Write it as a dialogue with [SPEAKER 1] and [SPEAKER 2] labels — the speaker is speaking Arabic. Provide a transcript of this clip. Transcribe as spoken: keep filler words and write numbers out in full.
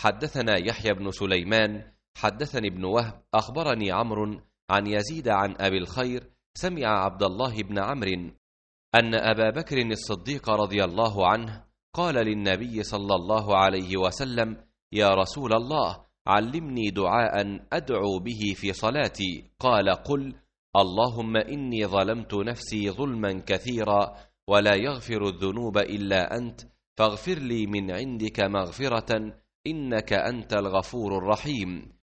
[SPEAKER 1] حدثنا يحيى بن سليمان حدثني ابن وهب أخبرني عمرو عن يزيد عن أبي الخير سمع عبد الله بن عمرو أن أبا بكر الصديق رضي الله عنه قال للنبي صلى الله عليه وسلم: يا رسول الله، علمني دعاء أدعو به في صلاتي. قال: قل: اللهم إني ظلمت نفسي ظلما كثيرا ولا يغفر الذنوب إلا أنت، فاغفر لي من عندك مغفرة إنك أنت الغفور الرحيم.